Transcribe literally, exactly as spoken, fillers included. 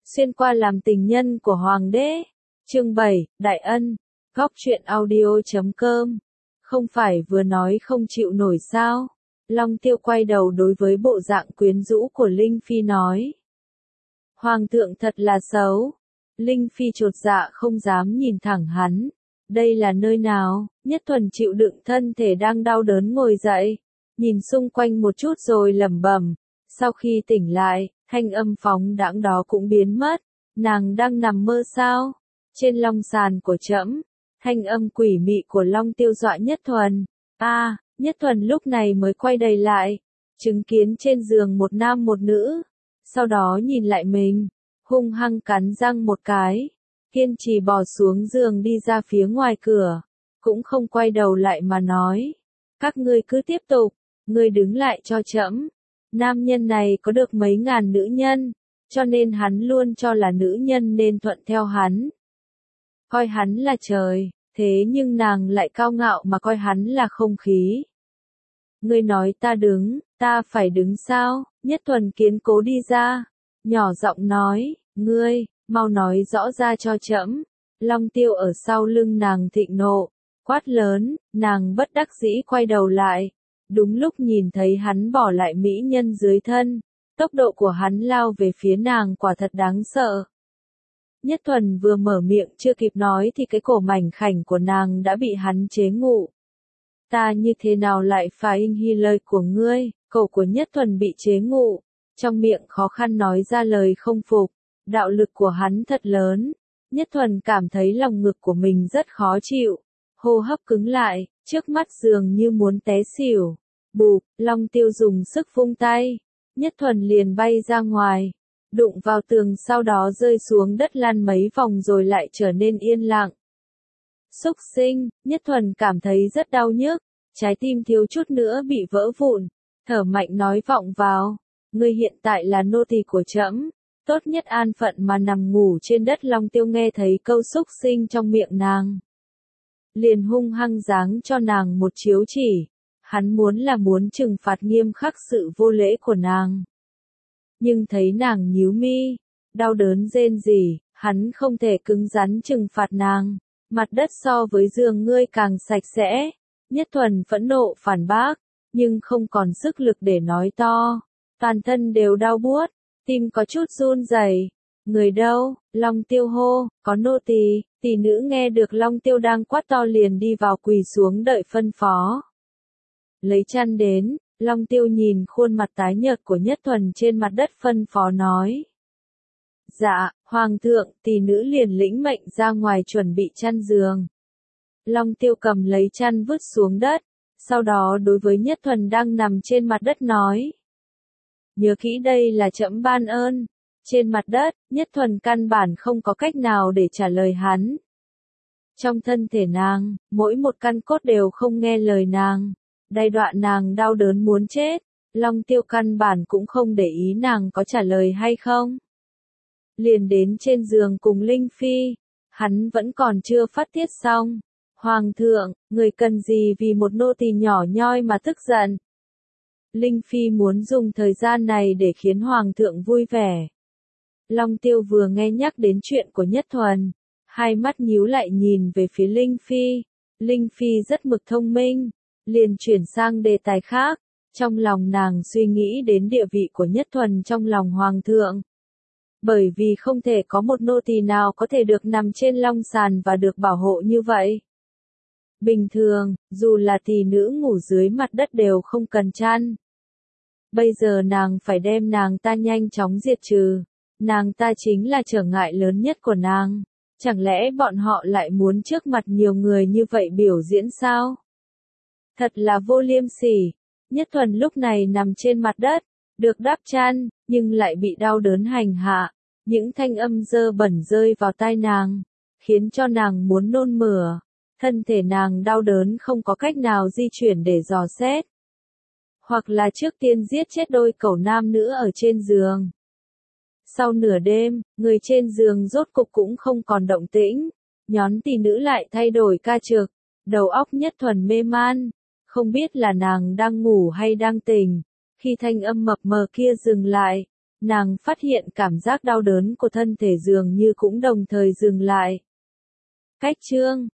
xuyên qua làm tình nhân của hoàng đế. Chương bảy, Đại Ân. Góc truyện audio chấm com. Không phải vừa nói không chịu nổi sao? Long Tiêu quay đầu đối với bộ dạng quyến rũ của Linh Phi nói. Hoàng thượng thật là xấu. Linh Phi chột dạ không dám nhìn thẳng hắn. Đây là nơi nào? Nhất Thuần chịu đựng thân thể đang đau đớn ngồi dậy, nhìn xung quanh một chút rồi lẩm bẩm. Sau khi tỉnh lại, thanh âm phóng đãng đó cũng biến mất. Nàng đang nằm mơ sao? Trên long sàn của trẫm, thanh âm quỷ mị của Long Tiêu dọa Nhất Thuần. A, à, Nhất Thuần lúc này mới quay đầy lại, chứng kiến trên giường một nam một nữ, sau đó nhìn lại mình, hung hăng cắn răng một cái, kiên trì bò xuống giường đi ra phía ngoài cửa, cũng không quay đầu lại mà nói, các ngươi cứ tiếp tục, ngươi đứng lại cho trẫm. Nam nhân này có được mấy ngàn nữ nhân, cho nên hắn luôn cho là nữ nhân nên thuận theo hắn, coi hắn là trời. Thế nhưng nàng lại cao ngạo mà coi hắn là không khí. Ngươi nói ta đứng, ta phải đứng sao? Nhất Thuần kiến cố đi ra, nhỏ giọng nói, ngươi, mau nói rõ ra cho trẫm. Long Tiêu ở sau lưng nàng thịnh nộ, quát lớn, nàng bất đắc dĩ quay đầu lại. Đúng lúc nhìn thấy hắn bỏ lại mỹ nhân dưới thân, tốc độ của hắn lao về phía nàng quả thật đáng sợ. Nhất Thuần vừa mở miệng chưa kịp nói thì cái cổ mảnh khảnh của nàng đã bị hắn chế ngụ. Ta như thế nào lại phải in hy lời của ngươi? Cổ của Nhất Thuần bị chế ngụ, trong miệng khó khăn nói ra lời không phục. Đạo lực của hắn thật lớn. Nhất Thuần cảm thấy lòng ngực của mình rất khó chịu, hô hấp cứng lại, trước mắt dường như muốn té xỉu. Bụp, Long Tiêu dùng sức vung tay, Nhất Thuần liền bay ra ngoài, đụng vào tường sau đó rơi xuống đất lăn mấy vòng rồi lại trở nên yên lặng. Xúc sinh, Nhất Thuần cảm thấy rất đau nhức, trái tim thiếu chút nữa bị vỡ vụn, thở mạnh nói vọng vào, ngươi hiện tại là nô tỳ của trẫm, tốt nhất an phận mà nằm ngủ trên đất. Long Tiêu nghe thấy câu xúc sinh trong miệng nàng, liền hung hăng giáng cho nàng một chiếu chỉ, hắn muốn là muốn trừng phạt nghiêm khắc sự vô lễ của nàng. Nhưng thấy nàng nhíu mi, đau đớn rên rỉ, hắn không thể cứng rắn trừng phạt nàng. Mặt đất so với giường ngươi càng sạch sẽ. Nhất Thuần phẫn nộ phản bác, nhưng không còn sức lực để nói to. Toàn thân đều đau buốt, tim có chút run rẩy. Người đâu? Long Tiêu hô, có nô tỳ. Tỷ nữ nghe được Long Tiêu đang quát to liền đi vào quỳ xuống đợi phân phó. Lấy chăn đến. Long Tiêu nhìn khuôn mặt tái nhợt của Nhất Thuần trên mặt đất phân phó nói. Dạ, Hoàng thượng, tỷ nữ liền lĩnh mệnh ra ngoài chuẩn bị chăn giường. Long Tiêu cầm lấy chăn vứt xuống đất, sau đó đối với Nhất Thuần đang nằm trên mặt đất nói. Nhớ kỹ đây là trẫm ban ơn. Trên mặt đất, Nhất Thuần căn bản không có cách nào để trả lời hắn. Trong thân thể nàng, mỗi một căn cốt đều không nghe lời nàng. Đai đoạn nàng đau đớn muốn chết, Long Tiêu căn bản cũng không để ý nàng có trả lời hay không. Liền đến trên giường cùng Linh Phi, hắn vẫn còn chưa phát tiết xong. Hoàng thượng, người cần gì vì một nô tỳ nhỏ nhoi mà tức giận? Linh Phi muốn dùng thời gian này để khiến Hoàng thượng vui vẻ. Long Tiêu vừa nghe nhắc đến chuyện của Nhất Thuần, hai mắt nhíu lại nhìn về phía Linh Phi. Linh Phi rất mực thông minh, liền chuyển sang đề tài khác, trong lòng nàng suy nghĩ đến địa vị của Nhất Thuần trong lòng Hoàng thượng. Bởi vì không thể có một nô tỳ nào có thể được nằm trên long sàn và được bảo hộ như vậy. Bình thường, dù là tỷ nữ ngủ dưới mặt đất đều không cần chăn. Bây giờ nàng phải đem nàng ta nhanh chóng diệt trừ. Nàng ta chính là trở ngại lớn nhất của nàng. Chẳng lẽ bọn họ lại muốn trước mặt nhiều người như vậy biểu diễn sao? Thật là vô liêm sỉ. Nhất Thuần lúc này nằm trên mặt đất, được đắp chăn, nhưng lại bị đau đớn hành hạ. Những thanh âm dơ bẩn rơi vào tai nàng, khiến cho nàng muốn nôn mửa. Thân thể nàng đau đớn không có cách nào di chuyển để dò xét. Hoặc là trước tiên giết chết đôi cẩu nam nữ ở trên giường. Sau nửa đêm, người trên giường rốt cục cũng không còn động tĩnh. Nhón tỷ nữ lại thay đổi ca trực, đầu óc Nhất Thuần mê man. Không biết là nàng đang ngủ hay đang tỉnh. Khi thanh âm mập mờ kia dừng lại, nàng phát hiện cảm giác đau đớn của thân thể dường như cũng đồng thời dừng lại. Cách chương